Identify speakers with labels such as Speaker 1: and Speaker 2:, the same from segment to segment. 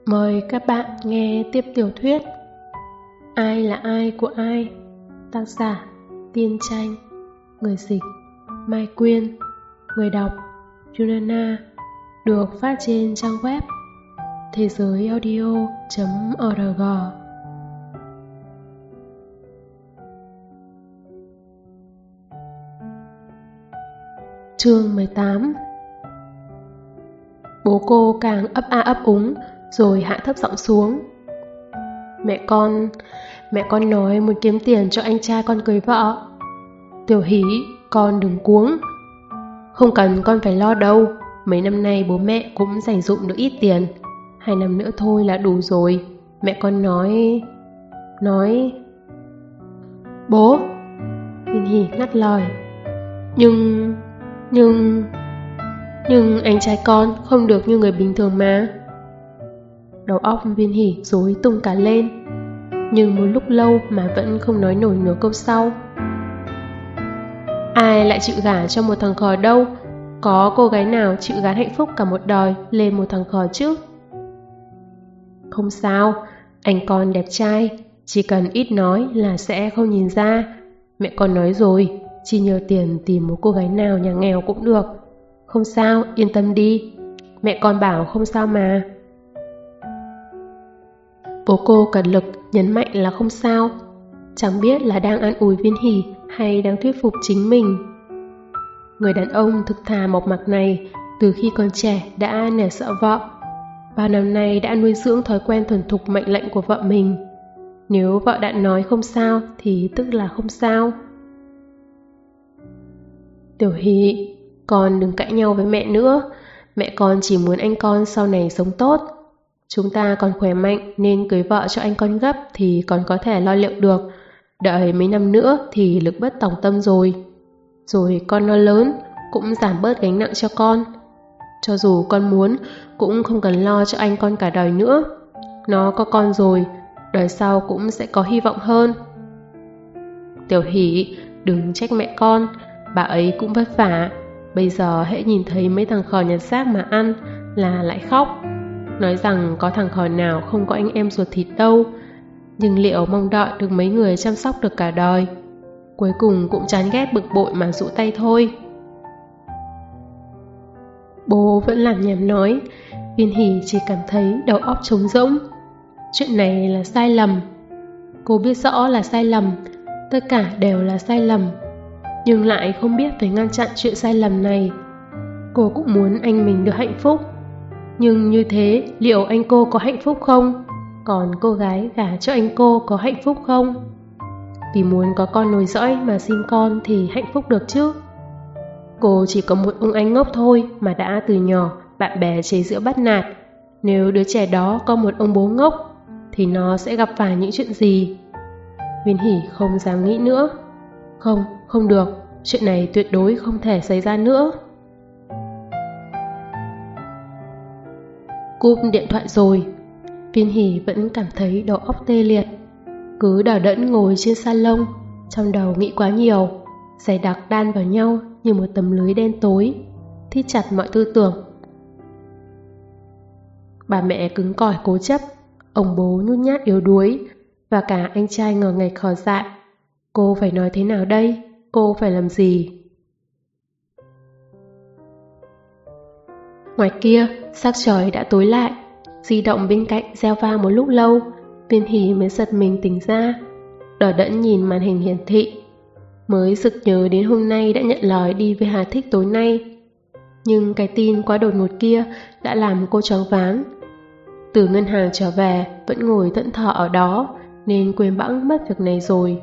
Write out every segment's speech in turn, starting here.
Speaker 1: Mời các bạn nghe tiếp tiểu thuyết Ai là ai của ai, tác giả Tiên Tranh, người dịch Mai Quyên, người đọc Yunana, được phát trên trang web thế giới-audio.org. Chương 18. Bố cô càng ấp a ấp úng, rồi hạ thấp giọng xuống. Mẹ con nói muốn kiếm tiền cho anh trai con cưới vợ. Tiểu Hỷ, con đừng cuống. Không cần con phải lo đâu, mấy năm nay bố mẹ cũng dành dụm được ít tiền. 2 năm nữa thôi là đủ rồi. Mẹ con nói... Bố! Viên Hỷ ngắt lời. Nhưng anh trai con không được như người bình thường mà. Đầu óc Viên Hỷ rối tung cả lên, nhưng một lúc lâu mà vẫn không nói nổi nửa câu sau. Ai lại chịu gả cho một thằng khờ đâu, có cô gái nào chịu gán hạnh phúc cả một đời lên một thằng khờ chứ. Không sao, anh con đẹp trai, chỉ cần ít nói là sẽ không nhìn ra. Mẹ con nói rồi, chỉ nhờ tiền tìm một cô gái nào nhà nghèo cũng được. Không sao, yên tâm đi, mẹ con bảo không sao mà. Bố cô cật lực nhấn mạnh là không sao, chẳng biết là đang an ủi Viên Hỷ hay đang thuyết phục chính mình. Người đàn ông thực thà mộc mạc này từ khi còn trẻ đã nể sợ vợ, bao năm nay đã nuôi dưỡng thói quen thuần thục mệnh lệnh của vợ mình. Nếu vợ đã nói không sao thì tức là không sao. Tiểu Hỷ, con đừng cãi nhau với mẹ nữa. Mẹ con chỉ muốn anh con sau này sống tốt. Chúng ta còn khỏe mạnh nên cưới vợ cho anh con gấp thì còn có thể lo liệu được. Đợi mấy năm nữa thì lực bất tòng tâm rồi. Rồi con nó lớn cũng giảm bớt gánh nặng cho con. Cho dù con muốn cũng không cần lo cho anh con cả đời nữa. Nó có con rồi, đời sau cũng sẽ có hy vọng hơn. Tiểu Hỷ, đừng trách mẹ con, bà ấy cũng vất vả. Bây giờ hễ nhìn thấy mấy thằng khờ nhặt rác mà ăn là lại khóc, nói rằng có thằng khờ nào không có anh em ruột thịt đâu. Nhưng liệu mong đợi được mấy người chăm sóc được cả đời, cuối cùng cũng chán ghét bực bội mà rũ tay thôi. Bố vẫn làm nhảm nói. Viên Hỷ chỉ cảm thấy đầu óc trống rỗng. Chuyện này là sai lầm. Cô biết rõ là sai lầm, tất cả đều là sai lầm, nhưng lại không biết phải ngăn chặn chuyện sai lầm này. Cô cũng muốn anh mình được hạnh phúc, nhưng như thế liệu anh cô có hạnh phúc không? Còn cô gái gả cho anh cô có hạnh phúc không? Vì muốn có con nối dõi mà sinh con thì hạnh phúc được chứ. Cô chỉ có một ông anh ngốc thôi mà đã từ nhỏ bạn bè chế giễu bắt nạt. Nếu đứa trẻ đó có một ông bố ngốc thì nó sẽ gặp phải những chuyện gì? Viên Hỷ không dám nghĩ nữa. Không được, chuyện này tuyệt đối không thể xảy ra nữa. Cúp điện thoại rồi. Viên Hỷ vẫn cảm thấy đầu óc tê liệt, cứ đờ đẫn ngồi trên salon, trong đầu nghĩ quá nhiều, dày đặc đan vào nhau như một tấm lưới đen tối, thít chặt mọi tư tưởng. Bà mẹ cứng cỏi cố chấp, ông bố nhút nhát yếu đuối, và cả anh trai ngờ nghệch khờ dại. Cô phải nói thế nào đây? Cô phải làm gì? Ngoài kia, sắc trời đã tối lại. Di động bên cạnh reo vang một lúc lâu, Viên Hỷ mới giật mình tỉnh ra, đờ đẫn nhìn màn hình hiển thị. Mới sực nhớ đến hôm nay đã nhận lời đi với Hà Thích tối nay. Nhưng cái tin quá đột ngột kia đã làm cô choáng váng. Từ ngân hàng trở về vẫn ngồi thẫn thờ ở đó, nên quên bẵng mất việc này rồi.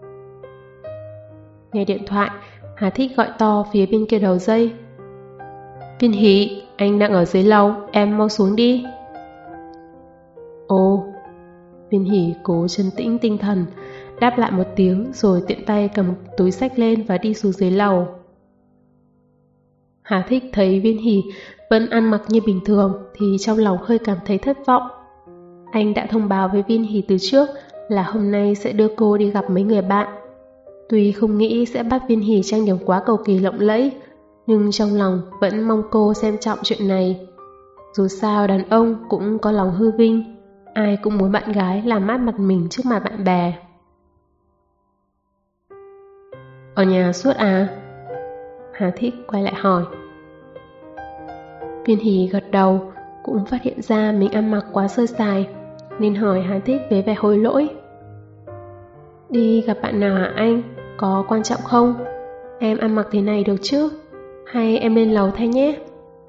Speaker 1: Nghe điện thoại, Hà Thích gọi to phía bên kia đầu dây. Viên Hỷ, anh đang ở dưới lầu, em mau xuống đi. Ồ. Viên Hỷ cố trấn tĩnh tinh thần, đáp lại một tiếng rồi tiện tay cầm túi xách lên và đi xuống dưới lầu. Hà Thích thấy Viên Hỷ vẫn ăn mặc như bình thường thì trong lòng hơi cảm thấy thất vọng. Anh đã thông báo với Viên Hỷ từ trước là hôm nay sẽ đưa cô đi gặp mấy người bạn. Tuy không nghĩ sẽ bắt Viên Hỷ trang điểm quá cầu kỳ lộng lẫy, nhưng trong lòng vẫn mong cô xem trọng chuyện này. Dù sao đàn ông cũng có lòng hư vinh, ai cũng muốn bạn gái làm mát mặt mình trước mặt bạn bè. Ở nhà suốt à? Hà Thích quay lại hỏi. Viên Hỷ gật đầu, cũng phát hiện ra mình ăn mặc quá sơ sài, nên hỏi Hà Thích với vẻ hối lỗi. Đi gặp bạn nào hả anh? Có quan trọng không? Em ăn mặc thế này được chứ? Hay em lên lầu thay nhé?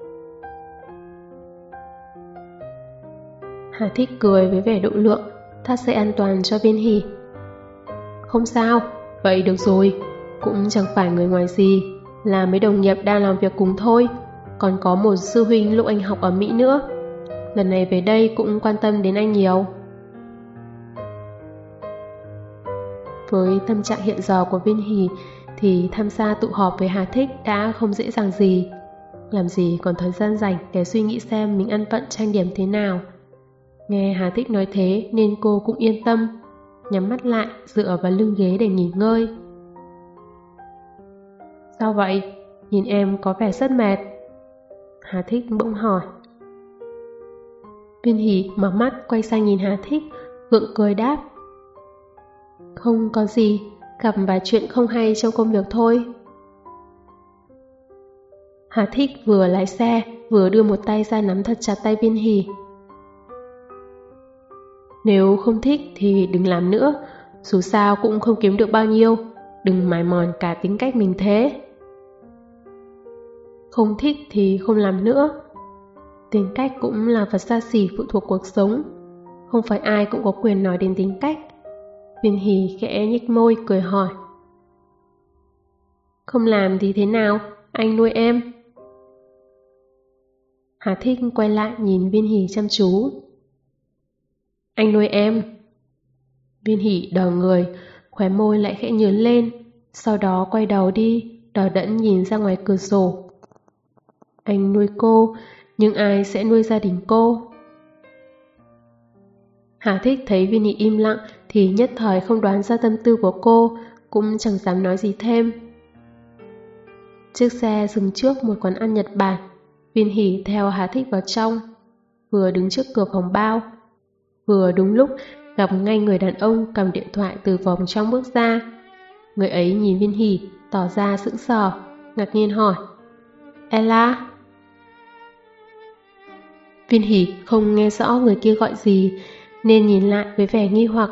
Speaker 1: Hà Thích cười với vẻ độ lượng, thắt dây an toàn cho Viên Hỷ. Không sao, vậy được rồi. Cũng chẳng phải người ngoài gì, là mấy đồng nghiệp đang làm việc cùng thôi. Còn có một sư huynh lúc anh học ở Mỹ nữa. Lần này về đây cũng quan tâm đến anh nhiều. Với tâm trạng hiện giờ của Viên Hỷ thì tham gia tụ họp với Hà Thích đã không dễ dàng gì. Làm gì còn thời gian rảnh để suy nghĩ xem mình ăn vận trang điểm thế nào. Nghe Hà Thích nói thế nên cô cũng yên tâm, nhắm mắt lại dựa vào lưng ghế để nghỉ ngơi. Sao vậy? Nhìn em có vẻ rất mệt. Hà Thích bỗng hỏi. Viên Hỷ mở mắt quay sang nhìn Hà Thích, gượng cười đáp. Không có gì, gặp vài chuyện không hay trong công việc thôi. Hà Thích vừa lái xe, vừa đưa một tay ra nắm thật chặt tay Viên Hỷ. Nếu không thích thì đừng làm nữa, dù sao cũng không kiếm được bao nhiêu, đừng mài mòn cả tính cách mình thế. Không thích thì không làm nữa. Tính cách cũng là vật xa xỉ phụ thuộc cuộc sống, không phải ai cũng có quyền nói đến tính cách. Viên Hỷ khẽ nhếch môi cười hỏi. Không làm thì thế nào, anh nuôi em. Hà Thích quay lại nhìn Viên Hỷ chăm chú. Anh nuôi em. Viên Hỷ đờ người, khóe môi lại khẽ nhướng lên, sau đó quay đầu đi, đờ đẫn nhìn ra ngoài cửa sổ. Anh nuôi cô, nhưng ai sẽ nuôi gia đình cô? Hà Thích thấy Viên Hỷ im lặng thì nhất thời không đoán ra tâm tư của cô, cũng chẳng dám nói gì thêm. Chiếc xe dừng trước một quán ăn Nhật Bản. Viên Hỷ theo Hà Thích vào trong, vừa đứng trước cửa phòng bao, vừa đúng lúc gặp ngay người đàn ông cầm điện thoại từ vòng trong bước ra. Người ấy nhìn Viên Hỷ, tỏ ra sững sờ, ngạc nhiên hỏi. Ella? Viên Hỷ không nghe rõ người kia gọi gì, nên nhìn lại với vẻ nghi hoặc.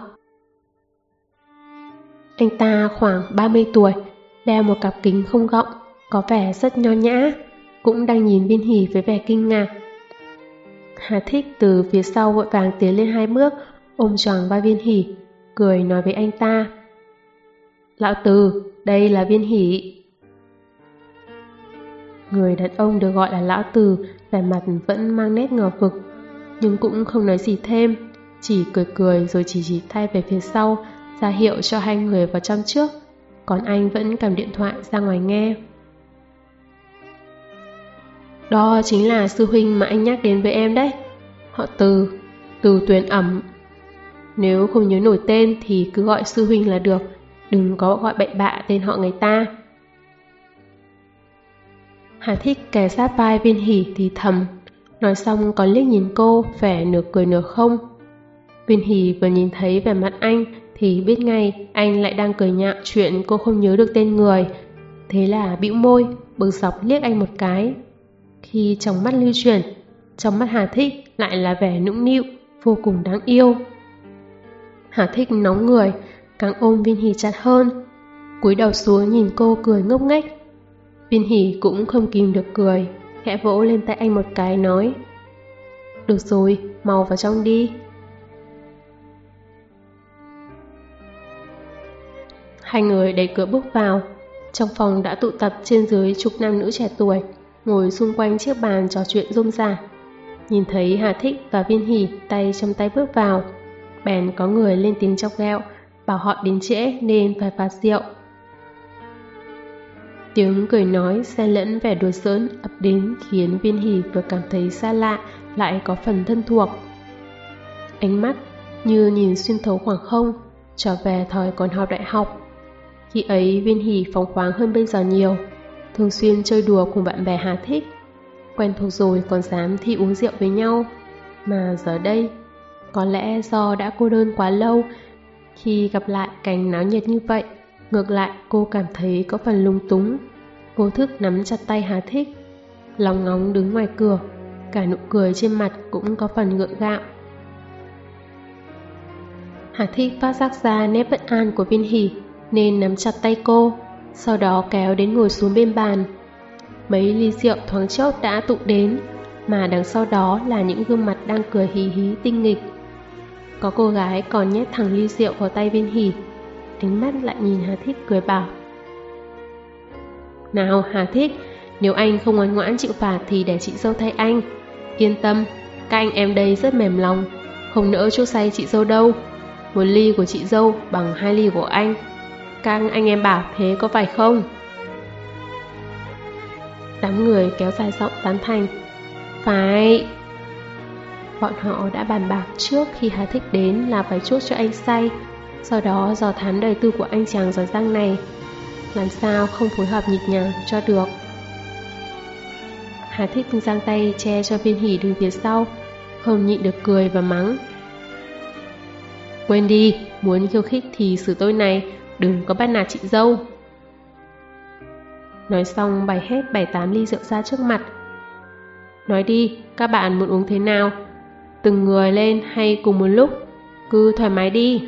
Speaker 1: Anh ta khoảng 30 tuổi, đeo một cặp kính không gọng, có vẻ rất nho nhã, cũng đang nhìn Viên Hỷ với vẻ kinh ngạc. Hà Thích từ phía sau vội vàng tiến lên 2 bước, ôm choàng vai Viên Hỷ, cười nói với anh ta. Lão Từ, đây là Viên Hỷ. Người đàn ông được gọi là Lão Từ, vẻ mặt vẫn mang nét ngờ vực, nhưng cũng không nói gì thêm, chỉ cười cười rồi chỉ tay về phía sau, ra hiệu cho hai người vào trong trước, còn anh vẫn cầm điện thoại ra ngoài nghe. Đó chính là sư huynh mà anh nhắc đến với em đấy. Họ Từ, Từ Tuyền Ẩm. Nếu không nhớ nổi tên thì cứ gọi sư huynh là được, đừng có gọi bậy bạ tên họ người ta. Hà Thích kề sát vai Viên Hỷ thì thầm, nói xong còn liếc nhìn cô, vẻ nửa cười nửa không. Viên Hỷ vừa nhìn thấy vẻ mặt anh thì biết ngay anh lại đang cười nhạo chuyện cô không nhớ được tên người. Thế là bĩu môi, bực dọc liếc anh một cái. Khi trong mắt lưu chuyển, trong mắt Hà Thích lại là vẻ nũng nịu, vô cùng đáng yêu. Hà Thích nóng người, càng ôm Viên Hỷ chặt hơn, cúi đầu xuống nhìn cô cười ngốc nghếch. Viên Hỷ cũng không kìm được cười, khẽ vỗ lên tay anh một cái nói. Được rồi, mau vào trong đi. Hai người đẩy cửa bước vào. Trong phòng đã tụ tập trên dưới chục nam nữ trẻ tuổi, ngồi xung quanh chiếc bàn trò chuyện rôm rả. Nhìn thấy Hà Thích và Viên Hỷ tay trong tay bước vào, bèn có người lên tiếng chọc ghẹo, bảo họ đến trễ nên phải phạt rượu. Tiếng cười nói xen lẫn vẻ đùa giỡn ập đến khiến Viên Hỷ vừa cảm thấy xa lạ lại có phần thân thuộc. Ánh mắt như nhìn xuyên thấu khoảng không, trở về thời còn học đại học. Khi ấy Viên Hỷ phóng khoáng hơn bây giờ nhiều, thường xuyên chơi đùa cùng bạn bè Hà Thích. Quen thuộc rồi còn dám thi uống rượu với nhau. Mà giờ đây, có lẽ do đã cô đơn quá lâu, khi gặp lại cảnh náo nhiệt như vậy, ngược lại cô cảm thấy có phần lung túng. Vô thức nắm chặt tay Hà Thích, lóng ngóng đứng ngoài cửa, cả nụ cười trên mặt cũng có phần gượng gạo. Hà Thích phát giác ra nét bất an của Viên Hỷ nên nắm chặt tay cô, sau đó kéo đến ngồi xuống bên bàn. Mấy ly rượu thoáng chốc đã tụ đến, mà đằng sau đó là những gương mặt đang cười hí hí tinh nghịch. Có cô gái còn nhét thẳng ly rượu vào tay Viên Hỷ, ánh mắt lại nhìn Hà Thích cười bảo: "Nào Hà Thích, nếu anh không ngoan ngoãn chịu phạt thì để chị dâu thay anh. Yên tâm, các anh em đây rất mềm lòng, không nỡ chuốc say chị dâu đâu. Một ly của chị dâu bằng 2 ly của anh. Các anh em bảo thế có phải không?" Đám người kéo dài giọng tán thành: "Phải." Bọn họ đã bàn bạc trước khi Hà Thích đến là phải chuốc cho anh say, sau đó dò thám đời tư của anh chàng giỏi giang này, làm sao không phối hợp nhịp nhàng cho được. Hà Thích giang tay che cho Viên Hỷ đứng phía sau, không nhịn được cười và mắng: "Quên đi, muốn khiêu khích thì xử tôi này, đừng có bắt nạt chị dâu." Nói xong bày hết 7-8 ly rượu ra trước mặt. "Nói đi, các bạn muốn uống thế nào? Từng người lên hay cùng một lúc? Cứ thoải mái đi."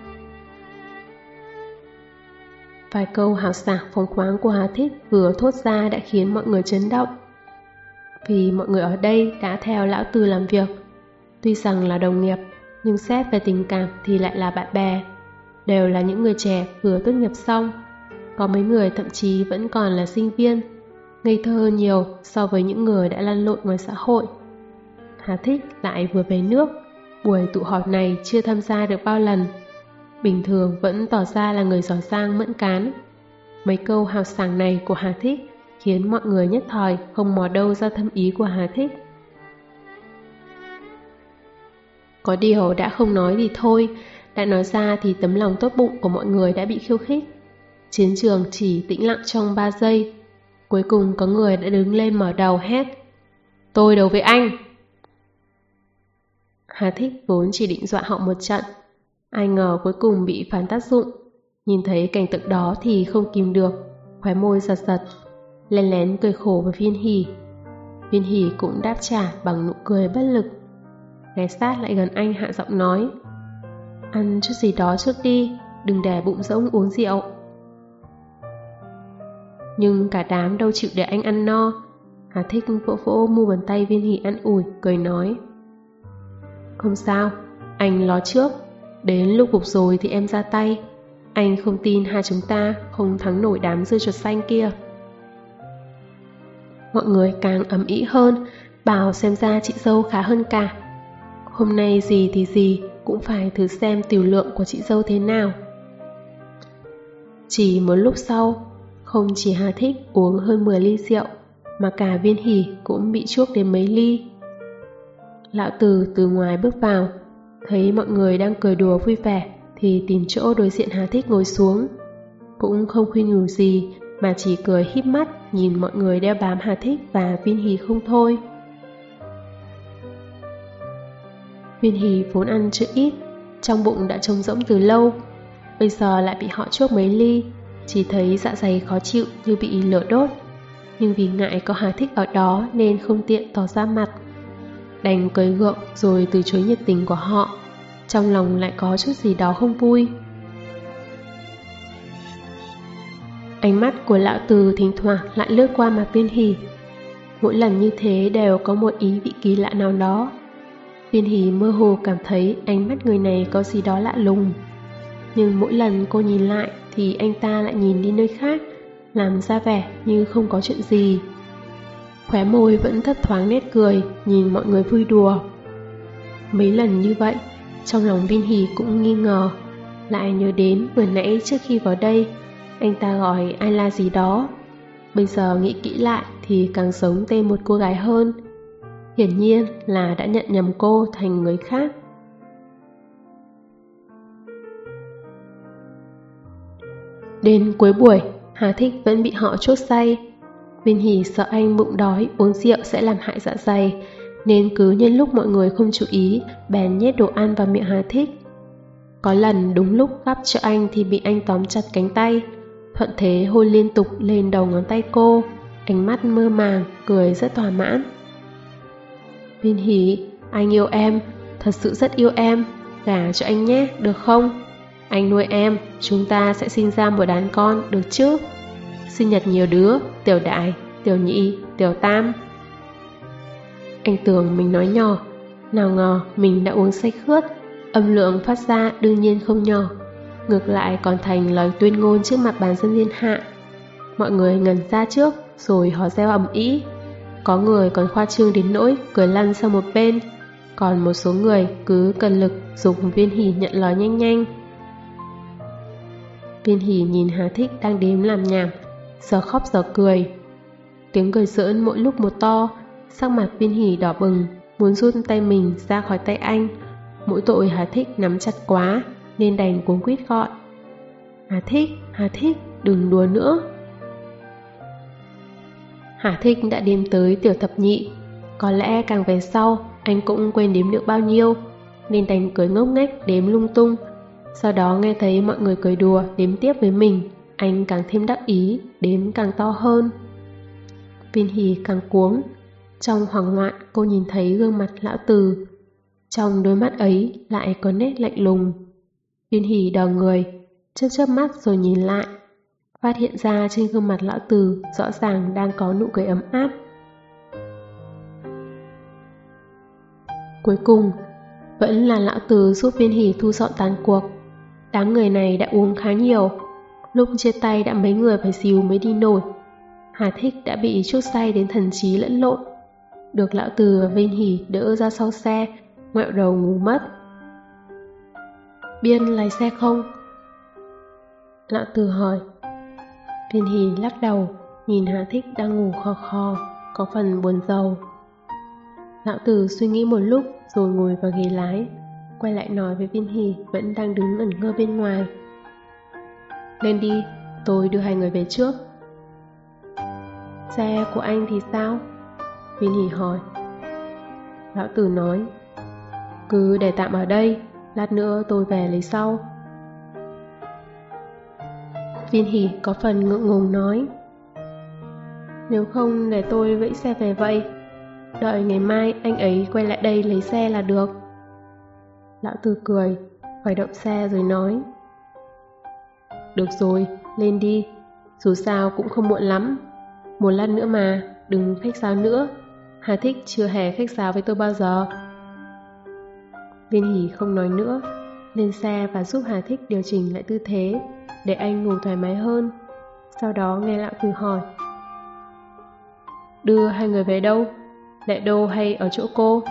Speaker 1: Vài câu hào sảng phóng khoáng của Hà Thích vừa thốt ra đã khiến mọi người chấn động. Vì mọi người ở đây đã theo lão Từ làm việc, tuy rằng là đồng nghiệp, nhưng xét về tình cảm thì lại là bạn bè, đều là những người trẻ vừa tốt nghiệp xong. Có mấy người thậm chí vẫn còn là sinh viên, ngây thơ nhiều so với những người đã lăn lộn ngoài xã hội. Hà Thích lại vừa về nước, buổi tụ họp này chưa tham gia được bao lần, bình thường vẫn tỏ ra là người giỏi giang mẫn cán. Mấy câu hào sảng này của Hà Thích khiến mọi người nhất thời không mò đâu ra thâm ý của Hà Thích. Có điều đã không nói thì thôi, đã nói ra thì tấm lòng tốt bụng của mọi người đã bị khiêu khích. Chiến trường chỉ tĩnh lặng trong 3 giây. Cuối cùng có người đã đứng lên mở đầu hét: "Tôi đấu với anh!" Hà Thích vốn chỉ định dọa họ một trận, ai ngờ cuối cùng bị phản tác dụng. Nhìn thấy cảnh tượng đó thì không kìm được, khóe môi giật giật, lén lén cười khổ với Viên Hỷ. Viên Hỷ cũng đáp trả bằng nụ cười bất lực. Ghé sát lại gần anh hạ giọng nói: "Ăn chút gì đó trước đi, đừng để bụng rỗng uống rượu." Nhưng cả đám đâu chịu để anh ăn no. Hà Thích vỗ vỗ mu bàn tay Viên Hỷ an ủi, cười nói: "Không sao, anh lo trước, đến lúc gục rồi thì em ra tay. Anh không tin hai chúng ta không thắng nổi đám dưa chuột xanh kia." Mọi người càng ầm ĩ hơn, bảo xem ra chị dâu khá hơn cả. Hôm nay gì thì gì cũng phải thử xem tiểu lượng của chị dâu thế nào. Chỉ một lúc sau, không chỉ Hà Thích uống hơn 10 ly rượu, mà cả Viên Hỷ cũng bị chuốc đến mấy ly. Lão từ ngoài bước vào, thấy mọi người đang cười đùa vui vẻ thì tìm chỗ đối diện Hà Thích ngồi xuống. Cũng không khuyên nhủ gì mà chỉ cười híp mắt nhìn mọi người đeo bám Hà Thích và Viên Hỷ không thôi. Viên Hỷ vốn ăn chưa ít, trong bụng đã trống rỗng từ lâu, bây giờ lại bị họ chuốc mấy ly, chỉ thấy dạ dày khó chịu như bị lửa đốt. Nhưng vì ngại có Hà Thích ở đó nên không tiện tỏ ra mặt, đành cười gượng rồi từ chối nhiệt tình của họ. Trong lòng lại có chút gì đó không vui. Ánh mắt của lão Từ thỉnh thoảng lại lướt qua mặt Viên Hỷ. Mỗi lần như thế đều có một ý vị kỳ lạ nào đó. Viên Hỷ mơ hồ cảm thấy ánh mắt người này có gì đó lạ lùng. Nhưng mỗi lần cô nhìn lại thì anh ta lại nhìn đi nơi khác, làm ra vẻ như không có chuyện gì. Khóe môi vẫn thấp thoáng nét cười, nhìn mọi người vui đùa. Mấy lần như vậy, trong lòng Viên Hỷ cũng nghi ngờ, lại nhớ đến vừa nãy trước khi vào đây, anh ta gọi ai là gì đó. Bây giờ nghĩ kỹ lại thì càng giống tên một cô gái hơn. Hiển nhiên là đã nhận nhầm cô thành người khác. Đến cuối buổi, Hà Thích vẫn bị họ chốt say. Viên Hỷ sợ anh bụng đói uống rượu sẽ làm hại dạ dày, nên cứ nhân lúc mọi người không chú ý, bèn nhét đồ ăn vào miệng Hà Thích. Có lần đúng lúc gắp cho anh thì bị anh tóm chặt cánh tay, thuận thế hôn liên tục lên đầu ngón tay cô, ánh mắt mơ màng, cười rất thỏa mãn. Viên Hỷ, anh yêu em, thật sự rất yêu em, gả cho anh nhé, được không? Anh nuôi em, chúng ta sẽ sinh ra một đàn con, được chứ? Sinh nhật nhiều đứa, tiểu đại, tiểu nhị, tiểu tam. Anh tưởng mình nói nhỏ, nào ngờ mình đã uống say khướt, âm lượng phát ra đương nhiên không nhỏ, ngược lại còn thành lời tuyên ngôn trước mặt bàn dân thiên hạ. Mọi người ngẩn ra trước, rồi hò reo ầm ĩ. Có người còn khoa trương đến nỗi cười lăn sang một bên, còn một số người cứ cần lực dục Viên Hỷ nhận lời nhanh nhanh. Viên Hỷ nhìn Hà Thích đang đếm làm nhảm, giờ khóc giờ cười. Tiếng cười giỡn mỗi lúc một to, sắc mặt Viên Hỷ đỏ bừng, muốn rút tay mình ra khỏi tay anh. Mỗi tội Hà Thích nắm chặt quá, nên đành cuống quýt gọi. Hà Thích, đừng đùa nữa. Hà Thích đã đếm tới tiểu thập nhị, có lẽ càng về sau anh cũng quên đếm được bao nhiêu, nên đành cười ngốc nghếch đếm lung tung. Sau đó nghe thấy mọi người cười đùa đếm tiếp với mình, anh càng thêm đắc ý, đếm càng to hơn. Viên Hỷ càng cuống. Trong hoảng loạn cô nhìn thấy gương mặt lão Từ, trong đôi mắt ấy lại có nét lạnh lùng. Viên Hỷ đờ người, chớp mắt rồi nhìn lại, phát hiện ra trên gương mặt lão Từ rõ ràng đang có nụ cười ấm áp. Cuối cùng vẫn là lão Từ giúp Viên Hỷ thu dọn tàn cuộc. Đám người này đã uống khá nhiều, lúc chia tay đã mấy người phải dìu mới đi nổi. Hà Thích đã bị chuốc say đến thần trí lẫn lộn, được lão Từ và Viên Hỷ đỡ ra sau xe, ngoẹo đầu ngủ mất. Biên lái xe không? Lão Từ hỏi. Viên Hỷ lắc đầu, nhìn Hà Thích đang ngủ khò khò, có phần buồn rầu. Lão Từ suy nghĩ một lúc rồi ngồi vào ghế lái, quay lại nói với Viên Hỷ vẫn đang đứng ẩn ngơ bên ngoài. Lên đi, tôi đưa hai người về trước. Xe của anh thì sao? Viên Hỷ hỏi. Lão Từ nói, cứ để tạm ở đây, lát nữa tôi về lấy sau. Viên Hỷ có phần ngượng ngùng nói, nếu không để tôi vẫy xe về vậy, đợi ngày mai anh ấy quay lại đây lấy xe là được. Lão Từ cười, khởi động xe rồi nói, được rồi, lên đi, dù sao cũng không muộn lắm. Một lát nữa mà, đừng khách sáo nữa. Hà Thích chưa hề khách sáo với tôi bao giờ. Viên Hỷ không nói nữa, lên xe và giúp Hà Thích điều chỉnh lại tư thế, để anh ngủ thoải mái hơn. Sau đó nghe lão Từ hỏi, đưa hai người về đâu? Lệ Đô hay ở chỗ cô?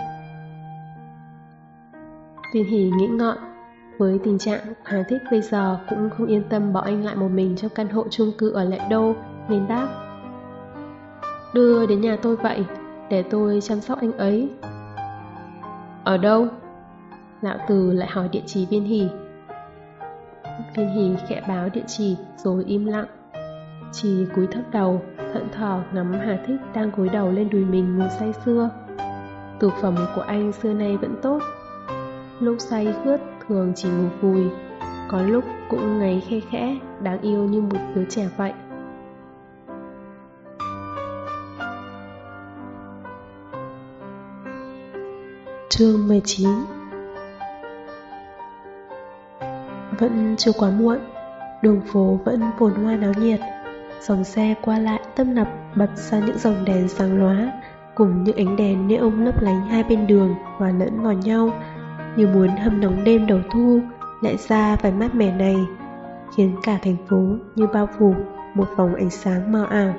Speaker 1: Viên Hỷ nghĩ ngợi, với tình trạng Hà Thích bây giờ cũng không yên tâm bỏ anh lại một mình trong căn hộ chung cư ở Lệ Đô, nên đáp, đưa đến nhà tôi vậy, để tôi chăm sóc anh ấy. Ở đâu? Lão Từ lại hỏi địa chỉ Viên Hỷ. Viên Hỷ khẽ báo địa chỉ rồi im lặng, chỉ cúi thấp đầu, thẫn thờ ngắm Hà Thích đang gối đầu lên đùi mình ngủ say sưa. Tục phẩm của anh xưa nay vẫn tốt, lúc say khướt thường chỉ ngủ vùi, có lúc cũng ngáy khe khẽ, đáng yêu như một đứa trẻ vậy. Chương 19. Vẫn chưa quá muộn, đường phố vẫn phồn hoa náo nhiệt, dòng xe qua lại tấp nập bật ra những dòng đèn sáng lóa, cùng những ánh đèn neon lấp lánh hai bên đường hòa lẫn vào nhau, như muốn hâm nóng đêm đầu thu lại ra vài mát mẻ này, khiến cả thành phố như bao phủ một vòng ánh sáng mờ ảo.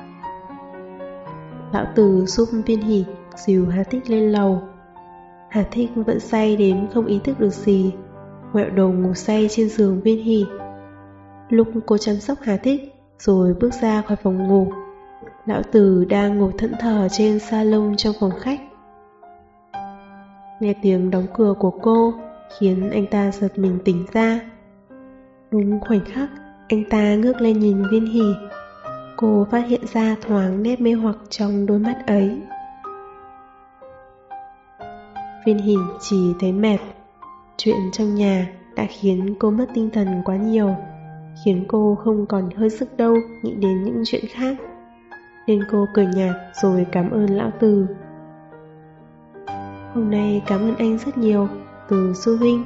Speaker 1: Lão Từ giúp Viên Hỷ dìu Hà Thích lên lầu. Hà Thích vẫn say đến không ý thức được gì, ngoẹo đầu ngủ say trên giường Viên Hỷ. Lúc cô chăm sóc Hà Thích rồi bước ra khỏi phòng ngủ, lão Từ đang ngồi thẫn thờ trên salon trong phòng khách. Nghe tiếng đóng cửa của cô khiến anh ta giật mình tỉnh ra. Đúng khoảnh khắc anh ta ngước lên nhìn Viên Hỷ. Cô phát hiện ra thoáng nét mê hoặc trong đôi mắt ấy. Viên Hỷ chỉ thấy mệt. Chuyện trong nhà đã khiến cô mất tinh thần quá nhiều, khiến cô không còn hơi sức đâu nghĩ đến những chuyện khác. Nên cô cười nhạt rồi cảm ơn lão Từ. Hôm nay cảm ơn anh rất nhiều, Từ sư huynh.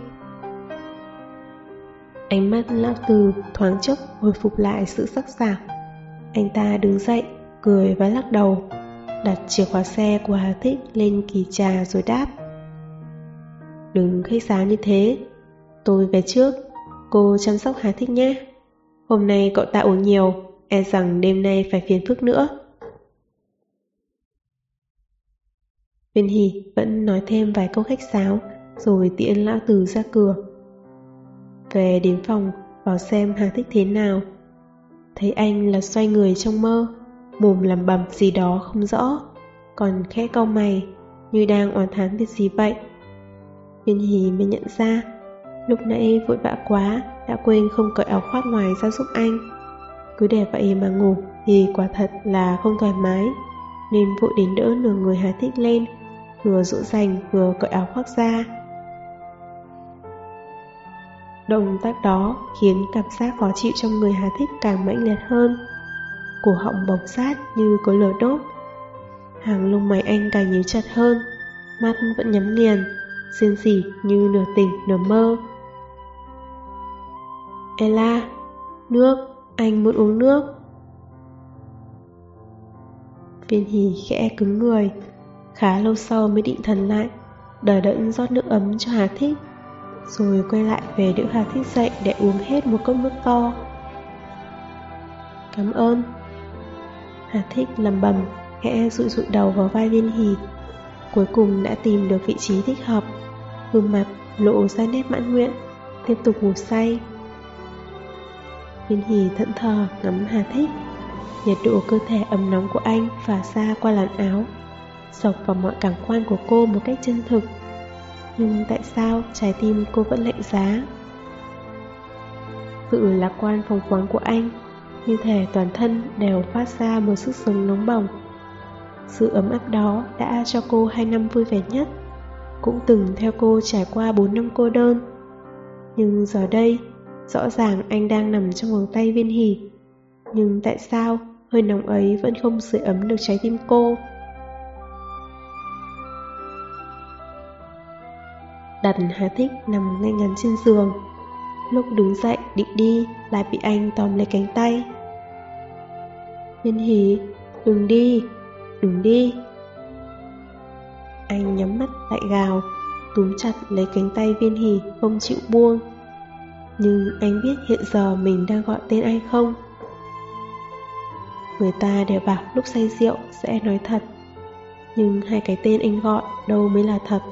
Speaker 1: Ánh mắt lão Từ thoáng chốc hồi phục lại sự sắc sảo. Anh ta đứng dậy, cười và lắc đầu, đặt chìa khóa xe của Hà Thích lên kỷ trà rồi đáp: Đừng khách sáo như thế, tôi về trước, cô chăm sóc Hà Thích nhé. Hôm nay cậu ta uống nhiều, e rằng đêm nay phải phiền phức nữa. Viên Hỷ vẫn nói thêm vài câu khách sáo rồi tiễn lão Từ ra cửa. Về đến phòng, vào xem Hà Thích thế nào. Thấy anh là xoay người trong mơ, mồm lẩm bẩm gì đó không rõ, còn khẽ cau mày như đang oán thán việc gì vậy. Viên Hỷ mới nhận ra lúc nãy vội vã quá đã quên không cởi áo khoác ngoài ra giúp anh. Cứ để vậy mà ngủ thì quả thật là không thoải mái, nên vội đến đỡ nửa người Hà Thích lên, vừa dỗ dành vừa cởi áo khoác ra. Động tác đó khiến cảm giác khó chịu trong người Hà Thích càng mãnh liệt hơn. Cổ họng bỏng rát như có lửa đốt. Hàng lông mày anh càng nhíu chặt hơn, mắt vẫn nhắm nghiền, rên rỉ như nửa tỉnh nửa mơ. Ella, nước, anh muốn uống nước. Viên Hỷ khẽ cứng người, khá lâu sau mới định thần lại, đờ đẫn rót nước ấm cho Hà Thích, rồi quay lại về đỡ Hà Thích dậy để uống hết một cốc nước to. Cảm ơn. Hà Thích lẩm bẩm, khẽ dụi dụi đầu vào vai Viên Hỷ. Cuối cùng đã tìm được vị trí thích hợp, gương mặt lộ ra nét mãn nguyện, tiếp tục ngủ say. Viên Hỷ thẫn thờ ngắm Hà Thích. Nhiệt độ cơ thể ấm nóng của anh phả ra qua làn áo, xộc vào mọi cảm quan của cô một cách chân thực. Nhưng tại sao trái tim cô vẫn lạnh giá? Sự lạc quan phóng khoáng của anh, như thể toàn thân đều phát ra một sức sống nóng bỏng. Sự ấm áp đó đã cho cô 2 năm vui vẻ nhất, cũng từng theo cô trải qua 4 năm cô đơn. Nhưng giờ đây, rõ ràng anh đang nằm trong vòng tay Viên Hỷ. Nhưng tại sao hơi nóng ấy vẫn không sưởi ấm được trái tim cô? Đặt Hà Thích nằm ngay ngắn trên giường. Lúc đứng dậy định đi lại bị anh tóm lấy cánh tay. Viên Hỷ, đừng đi, đừng đi. Anh nhắm mắt lại gào, túm chặt lấy cánh tay Viên Hỷ không chịu buông. Nhưng anh biết hiện giờ mình đang gọi tên anh không? Người ta đều bảo lúc say rượu sẽ nói thật, nhưng hai cái tên anh gọi đâu mới là thật.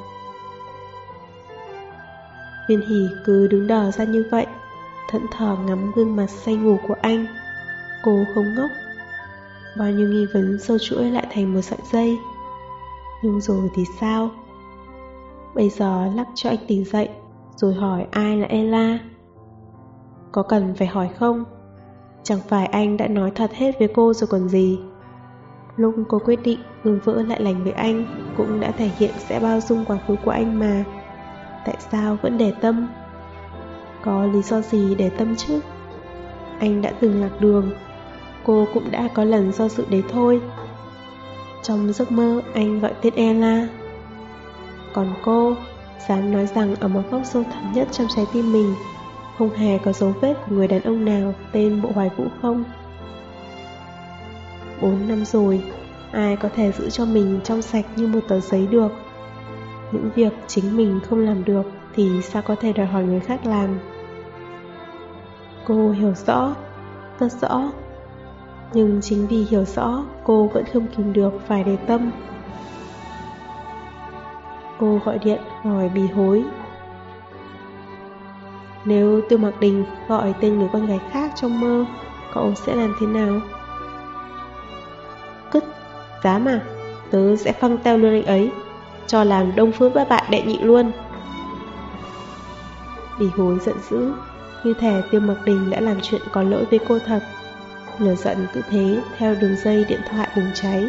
Speaker 1: Viên Hỷ cứ đứng đờ ra như vậy, thẫn thờ ngắm gương mặt say ngủ của anh. Cô không ngốc. Bao nhiêu nghi vấn sâu chuỗi lại thành một sợi dây. Nhưng rồi thì sao? Bây giờ lắc cho anh tỉnh dậy, rồi hỏi ai là Ella. Có cần phải hỏi không? Chẳng phải anh đã nói thật hết với cô rồi còn gì. Lúc cô quyết định ngừng vỡ lại lành với anh, cũng đã thể hiện sẽ bao dung quá khứ của anh mà. Tại sao vẫn để tâm? Có lý do gì để tâm chứ? Anh đã từng lạc đường, cô cũng đã có lần do dự đấy thôi. Trong giấc mơ anh gọi tên Ella. Còn cô dám nói rằng ở một góc sâu thẳm nhất trong trái tim mình không hề có dấu vết của người đàn ông nào tên Bộ Hoài Vũ không? 4 năm rồi, ai có thể giữ cho mình trong sạch như một tờ giấy được? Những việc chính mình không làm được thì sao có thể đòi hỏi người khác làm? Cô hiểu rõ, rất rõ. Nhưng chính vì hiểu rõ, cô vẫn không kìm được phải để tâm. Cô gọi điện hỏi Bì Hối. Nếu Tiêu Mặc Đình gọi tên người con gái khác trong mơ, cậu sẽ làm thế nào? Cứt, dám à? Tớ sẽ phăng teo luôn anh ấy, cho làm Đông Phương Bát Bại đệ nhị luôn. Bì Hối giận dữ, như thể Tiêu Mặc Đình đã làm chuyện có lỗi với cô thật. Lửa giận cứ thế theo đường dây điện thoại bùng cháy.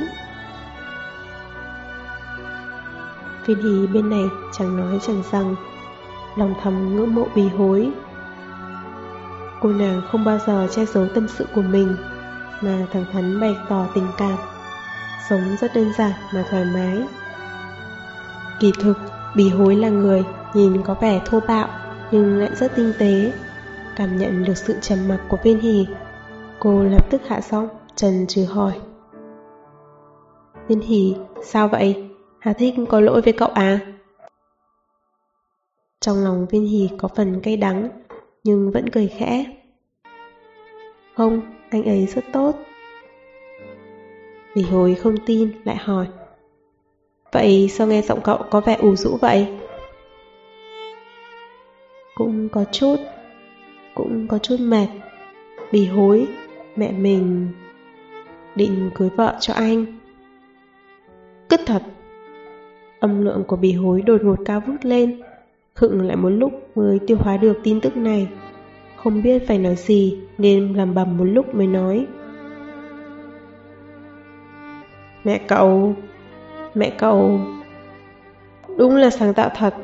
Speaker 1: Viên Hỷ bên này chẳng nói chẳng rằng, lòng thầm ngưỡng mộ Bì Hối. Cô nàng không bao giờ che giấu tâm sự của mình, mà thẳng thắn bày tỏ tình cảm, sống rất đơn giản mà thoải mái. Kỳ thực, Bì Hối là người nhìn có vẻ thô bạo nhưng lại rất tinh tế. Cảm nhận được sự trầm mặc của Viên Hỷ, cô lập tức hạ giọng chần chừ hỏi: Viên Hỷ, sao vậy? Hà Thích có lỗi với cậu à? Trong lòng Viên Hỷ có phần cay đắng, nhưng vẫn cười khẽ: Không, anh ấy rất tốt. Bì Hối không tin, lại hỏi: Vậy sao nghe giọng cậu có vẻ ủ rũ vậy? Cũng có chút mệt. Bì Hối, mẹ mình định cưới vợ cho anh. Cứt thật. Âm lượng của Bì Hối đột ngột cao vút lên, khựng lại một lúc mới tiêu hóa được tin tức này. Không biết phải nói gì nên lẩm bẩm một lúc mới nói: Mẹ cậu đúng là sáng tạo thật.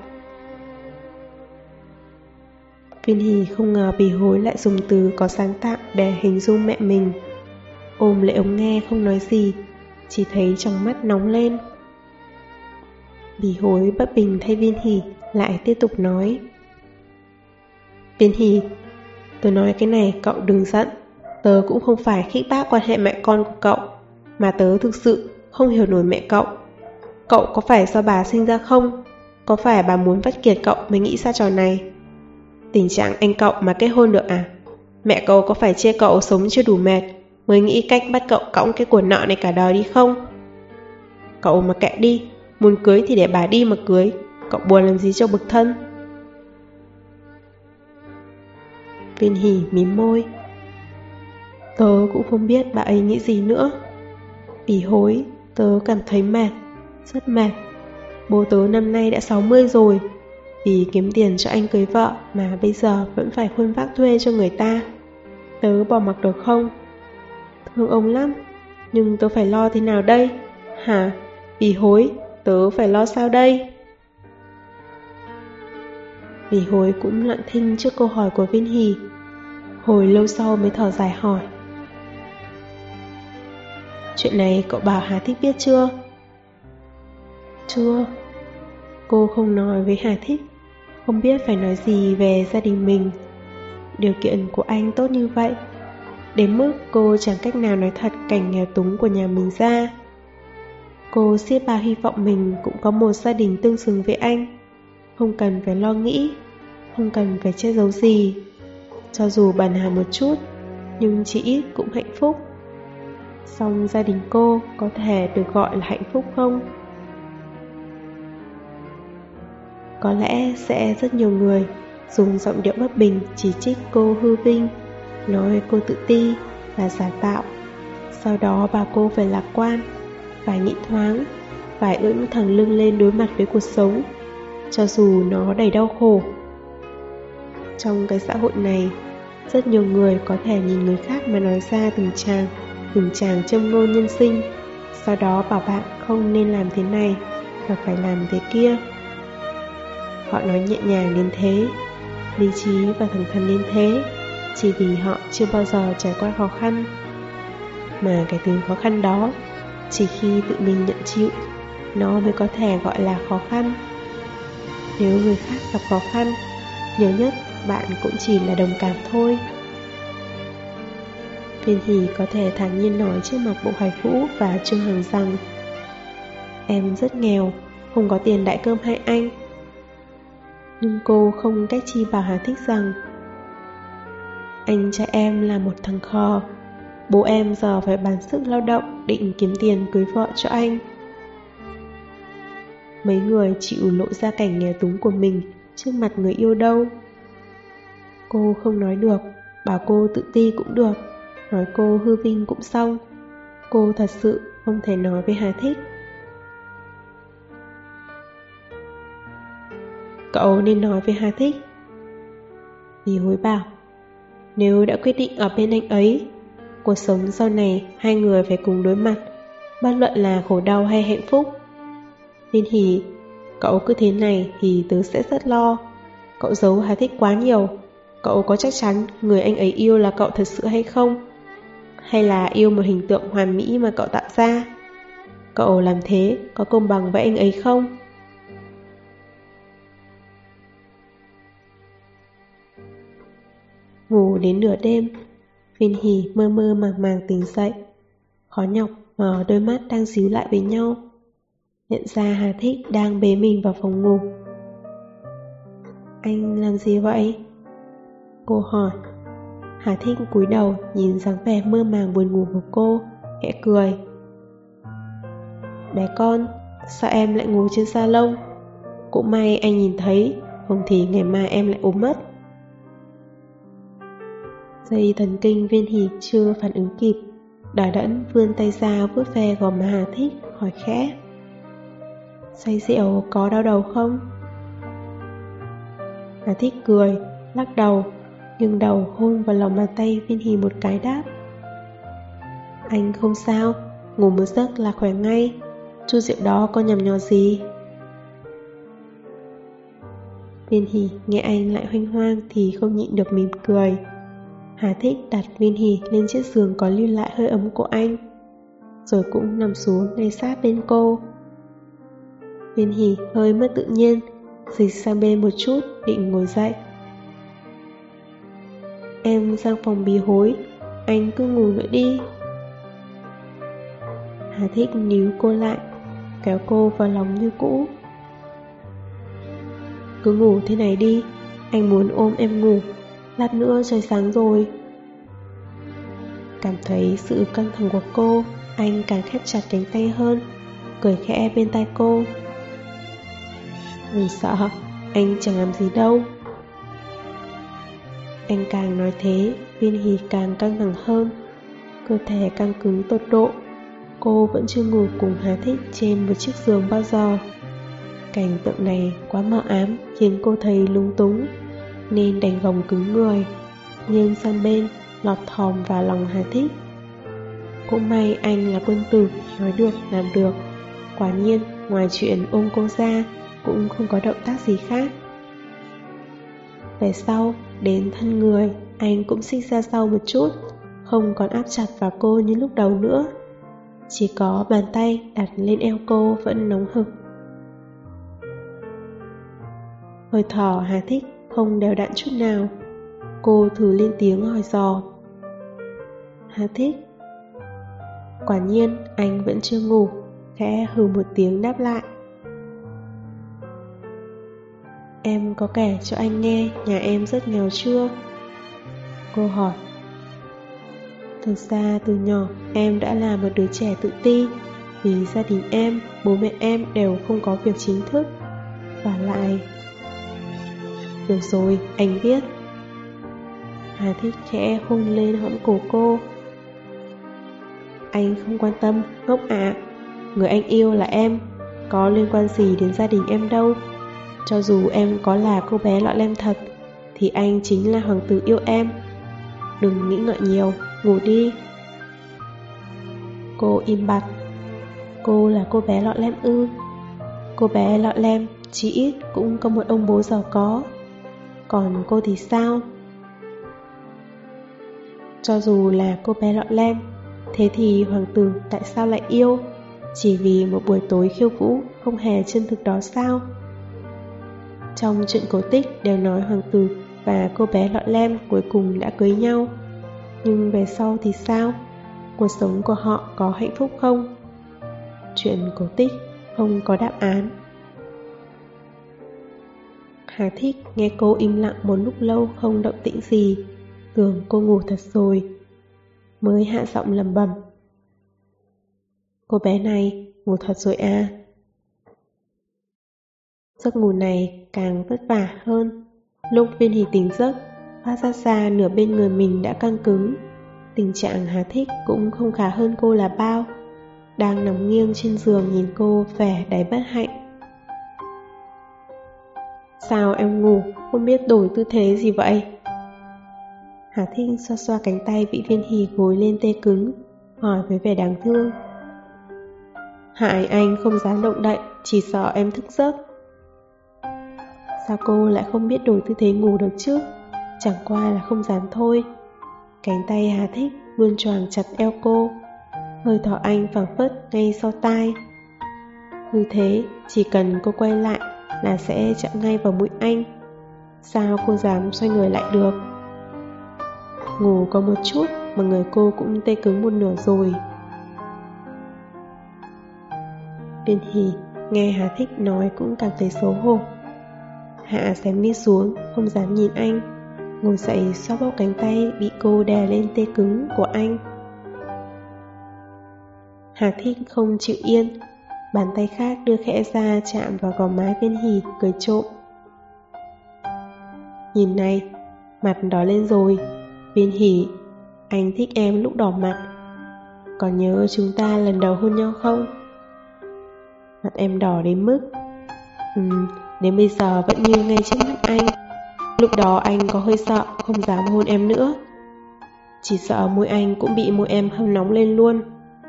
Speaker 1: Viên Hỷ không ngờ Bì Hối lại dùng từ có sáng tạo để hình dung mẹ mình. Ôm lấy ống nghe không nói gì, chỉ thấy trong mắt nóng lên. Bì Hối bất bình thay Viên Hỷ lại tiếp tục nói: Viên Hỷ, tớ nói cái này cậu đừng giận. Tớ cũng không phải khích bác quan hệ mẹ con của cậu, mà tớ thực sự không hiểu nổi mẹ cậu. Cậu có phải do bà sinh ra không? Có phải bà muốn vắt kiệt cậu mới nghĩ ra trò này? Tình trạng anh cậu mà kết hôn được à? Mẹ cậu có phải chê cậu sống chưa đủ mệt mới nghĩ cách bắt cậu cõng cái của nợ này cả đời đi không? Cậu mà kệ đi, muốn cưới thì để bà đi mà cưới. Cậu buồn làm gì cho bực thân? Viên Hỷ mím môi: Tớ cũng không biết bà ấy nghĩ gì nữa. Bì Hối, tớ cảm thấy mệt, rất mệt. Bố tớ năm nay đã 60 rồi, vì kiếm tiền cho anh cưới vợ mà bây giờ vẫn phải khuân vác thuê cho người ta. Tớ bỏ mặc được không? Thương ông lắm, nhưng tớ phải lo thế nào đây? Hả? Bì Hối, tớ phải lo sao đây? Bì Hối cũng lặng thinh trước câu hỏi của Viên Hỷ. Hồi lâu sau mới thở dài hỏi: Chuyện này cậu bảo Hà Thích biết chưa? Chưa. Cô không nói với Hà Thích, không biết phải nói gì về gia đình mình. Điều kiện của anh tốt như vậy, đến mức cô chẳng cách nào nói thật cảnh nghèo túng của nhà mình ra. Cô xiết bao hy vọng mình cũng có một gia đình tương xứng với anh, không cần phải lo nghĩ, không cần phải che giấu gì. Cho dù bần hà một chút, nhưng chỉ ít cũng hạnh phúc. Song gia đình cô có thể được gọi là hạnh phúc không? Có lẽ sẽ rất nhiều người dùng giọng điệu bất bình chỉ trích cô hư vinh, nói cô tự ti và giả tạo. Sau đó bảo cô phải lạc quan, phải nghĩ thoáng, phải ưỡn thẳng lưng lên đối mặt với cuộc sống, cho dù nó đầy đau khổ. Trong cái xã hội này, rất nhiều người có thể nhìn người khác mà nói ra từng tràng châm ngôn nhân sinh, sau đó bảo bạn không nên làm thế này và phải làm thế kia. Họ nói nhẹ nhàng đến thế, lý trí và thẳng thắn đến thế, chỉ vì họ chưa bao giờ trải qua khó khăn. Mà cái thứ khó khăn đó, chỉ khi tự mình nhận chịu, nó mới có thể gọi là khó khăn. Nếu người khác gặp khó khăn, nhiều nhất bạn cũng chỉ là đồng cảm thôi. Viên Hỷ có thể thản nhiên nói trước mặt Bộ Hoài Vũ và Trương Hằng rằng: Em rất nghèo, không có tiền đãi cơm hai anh. Nhưng cô không cách chi bảo Hà Thích rằng: Anh trai em là một thằng khờ, bố em giờ phải bán sức lao động định kiếm tiền cưới vợ cho anh. Mấy người chịu lộ ra cảnh nghèo túng của mình trước mặt người yêu đâu. Cô không nói được, bảo cô tự ti cũng được, nói cô hư vinh cũng xong. Cô thật sự không thể nói với Hà Thích. Cậu nên nói với Hà Thích. Bì Hối bảo: Nếu đã quyết định ở bên anh ấy, cuộc sống sau này hai người phải cùng đối mặt, bất luận là khổ đau hay hạnh phúc. Viên Hỷ, cậu cứ thế này thì tớ sẽ rất lo. Cậu giấu Hà Thích quá nhiều. Cậu có chắc chắn người anh ấy yêu là cậu thật sự hay không? Hay là yêu một hình tượng hoàn mỹ mà cậu tạo ra? Cậu làm thế có công bằng với anh ấy không? Ngủ đến nửa đêm, Viên Hỷ mơ mơ màng màng tỉnh dậy, khó nhọc mở đôi mắt đang díu lại với nhau, nhận ra Hà Thích đang bế mình vào phòng ngủ. Anh làm gì vậy? Cô hỏi. Hà Thích cúi đầu nhìn dáng vẻ mơ màng buồn ngủ của cô, khẽ cười. Bé con, sao em lại ngủ trên salon? Cũng may anh nhìn thấy, không thì ngày mai em lại ốm mất. Dây thần kinh Viên Hỷ chưa phản ứng kịp, đờ đẫn vươn tay ra vuốt ve gò má Hà Thích, hỏi khẽ. Say rượu có đau đầu không? Hà Thích cười, lắc đầu, nhưng đầu hôn vào lòng bàn tay Viên Hỷ một cái đáp. Anh không sao, ngủ một giấc là khỏe ngay, chút rượu đó có nhầm nhò gì? Viên Hỷ nghe anh lại hoanh hoang thì không nhịn được mỉm cười. Hà Thích đặt Viên Hỷ lên chiếc giường có lưu lại hơi ấm của anh, rồi cũng nằm xuống ngay sát bên cô. Viên Hỷ hơi mất tự nhiên, dịch sang bên một chút định ngồi dậy. Em sang phòng bí hối, anh cứ ngủ nữa đi. Hà Thích níu cô lại, kéo cô vào lòng như cũ. Cứ ngủ thế này đi, anh muốn ôm em ngủ, lát nữa trời sáng rồi. Cảm thấy sự căng thẳng của cô, anh càng khép chặt cánh tay hơn, cười khẽ bên tai cô. Đừng sợ, anh chẳng làm gì đâu. Anh càng nói thế, Viên Hỷ càng căng thẳng hơn, cơ thể căng cứng tột độ. Cô vẫn chưa ngủ cùng Hà Thích trên một chiếc giường bao giờ. Cảnh tượng này quá mờ ám khiến cô thấy lúng túng, nên đành gồng cứng người, nghiêng sang bên, lọt thòm vào lòng Hà Thích. Cũng may anh là quân tử, nói được làm được. Quả nhiên, ngoài chuyện ôm cô ra, cũng không có động tác gì khác. Về sau, đến thân người, anh cũng xích ra sau một chút, không còn áp chặt vào cô như lúc đầu nữa. Chỉ có bàn tay đặt lên eo cô vẫn nóng hực. Hơi thở Hà Thích không đều đặn chút nào. Cô thử lên tiếng hỏi dò. Hà Thích. Quả nhiên anh vẫn chưa ngủ, khẽ hừ một tiếng đáp lại. Em có kể cho anh nghe nhà em rất nghèo chưa? Cô hỏi. Thực ra từ nhỏ em đã là một đứa trẻ tự ti, vì gia đình em, bố mẹ em đều không có việc chính thức. Và lại... Được rồi, anh biết. Hà Thích khẽ hôn lên hõm cổ cô. Anh không quan tâm, ngốc ạ. Người anh yêu là em, có liên quan gì đến gia đình em đâu. Cho dù em có là cô bé lọ lem thật, thì anh chính là hoàng tử yêu em. Đừng nghĩ ngợi nhiều, ngủ đi. Cô im bặt. Cô là cô bé lọ lem ư? Cô bé lọ lem chí ít cũng có một ông bố giàu có. Còn cô thì sao? Cho dù là cô bé lọ lem, thế thì hoàng tử tại sao lại yêu? Chỉ vì một buổi tối khiêu vũ không hề chân thực đó sao? Trong truyện cổ tích đều nói hoàng tử và cô bé lọ lem cuối cùng đã cưới nhau. Nhưng về sau thì sao? Cuộc sống của họ có hạnh phúc không? Chuyện cổ tích không có đáp án. Hà Thích nghe cô im lặng một lúc lâu không động tĩnh gì, tưởng cô ngủ thật rồi, mới hạ giọng lẩm bẩm. Cô bé này ngủ thật rồi à? Giấc ngủ này càng vất vả hơn. Lúc Viên Hỷ tỉnh giấc, phát ra nửa bên người mình đã căng cứng. Tình trạng Hà Thích cũng không khá hơn cô là bao. Đang nằm nghiêng trên giường nhìn cô vẻ đầy bất hạnh. Sao em ngủ không biết đổi tư thế gì vậy? Hà Thích xoa xoa cánh tay bị Viên Hỷ gối lên tê cứng, hỏi với vẻ đáng thương. Hại anh không dám động đậy, chỉ sợ em thức giấc. Sao cô lại không biết đổi tư thế ngủ được chứ? Chẳng qua là không dám thôi. Cánh tay Hà Thích luôn choàng chặt eo cô, hơi thở anh phảng phất ngay sau tai. Như thế, chỉ cần cô quay lại là sẽ chạm ngay vào mũi anh. Sao cô dám xoay người lại được? Ngủ có một chút mà người cô cũng tê cứng một nửa rồi. Viên Hỷ nghe Hà Thích nói cũng cảm thấy xấu hổ. Hạ xém mi xuống, không dám nhìn anh, ngồi dậy xoa bóp cánh tay bị cô đè lên tê cứng của anh. Hà Thích không chịu yên, bàn tay khác đưa khẽ ra chạm vào gò má Viên Hỷ, cười trộm. Nhìn này, mặt đỏ lên rồi. Viên Hỷ, anh thích em lúc đỏ mặt. Còn nhớ chúng ta lần đầu hôn nhau không? Mặt em đỏ đến mức đến bây giờ vẫn như ngay trước mắt anh. Lúc đó anh có hơi sợ, không dám hôn em nữa. Chỉ sợ môi anh cũng bị môi em hâm nóng lên luôn.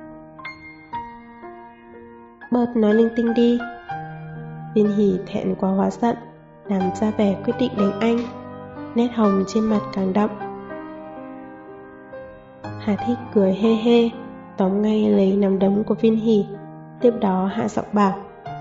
Speaker 1: Bớt nói linh tinh đi. Viên Hỷ thẹn quá hóa giận, làm ra vẻ quyết định đánh anh. Nét hồng trên mặt càng đậm. Hà Thích cười hê hê, tóm ngay lấy nắm đấm của Viên Hỷ, tiếp đó hạ giọng bảo.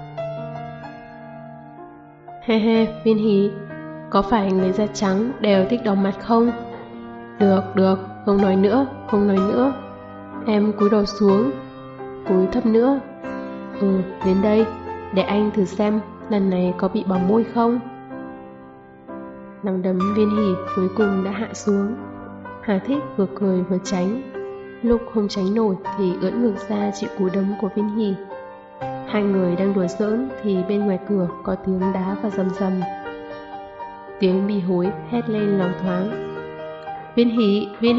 Speaker 1: Hê hê, Viên Hỷ, có phải người da trắng đều thích đỏ mặt không? Được, không nói nữa. Em cúi đầu xuống, cúi thấp nữa. Đến đây, để anh thử xem lần này có bị bỏng môi không. Nắm đấm Viên Hỷ cuối cùng đã hạ xuống. Hà Thích vừa cười vừa tránh. Lúc không tránh nổi thì ưỡn ngược ra chịu cú đấm của Viên Hỷ. Hai người đang đùa giỡn thì bên ngoài cửa có tiếng đá và rầm rầm. Tiếng Bì Hối hét lên loáng thoáng. Viên Hỷ! Viên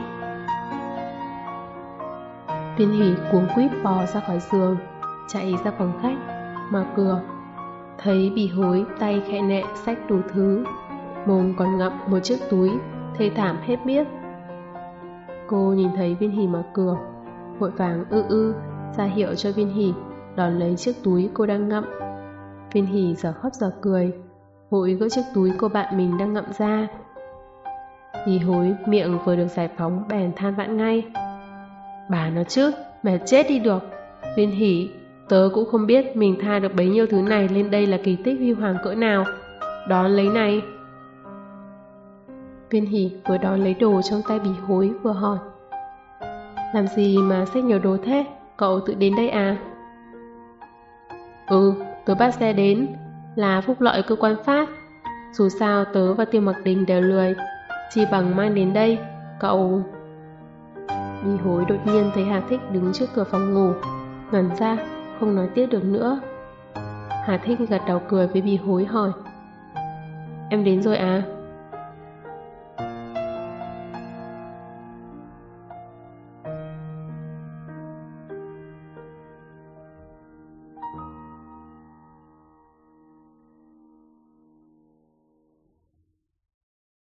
Speaker 1: Hỷ cuống quýt bò ra khỏi giường, chạy ra phòng khách, mở cửa. Thấy Bì Hối tay khẽ nệ xách đủ thứ, mồm còn ngậm một chiếc túi, thê thảm hết biết. Cô nhìn thấy Viên Hỷ mở cửa, vội vàng ra hiệu cho Viên Hỷ đón lấy chiếc túi cô đang ngậm. Viên Hỷ giờ khóc giờ cười, vội gỡ chiếc túi cô bạn mình đang ngậm ra. Bì Hối miệng vừa được giải phóng bèn than vãn ngay. Bà nó chứ, mệt chết đi được. Viên Hỷ, tớ cũng không biết mình tha được bấy nhiêu thứ này lên đây là kỳ tích huy hoàng cỡ nào. Đón lấy này. Viên Hỷ vừa đón lấy đồ trong tay Bì Hối vừa hỏi. Làm gì mà xách nhiều đồ thế? Cậu tự đến đây à? Tớ bắt xe đến, là phúc lợi cơ quan phát. Dù sao tớ và Tiêu Mặc Đình đều lười, chỉ bằng mang đến đây. Cậu... Bì Hối đột nhiên thấy Hà Thích đứng trước cửa phòng ngủ, ngẩn ra, không nói tiếp được nữa. Hà Thích gật đầu cười với Bì Hối hỏi. Em đến rồi à?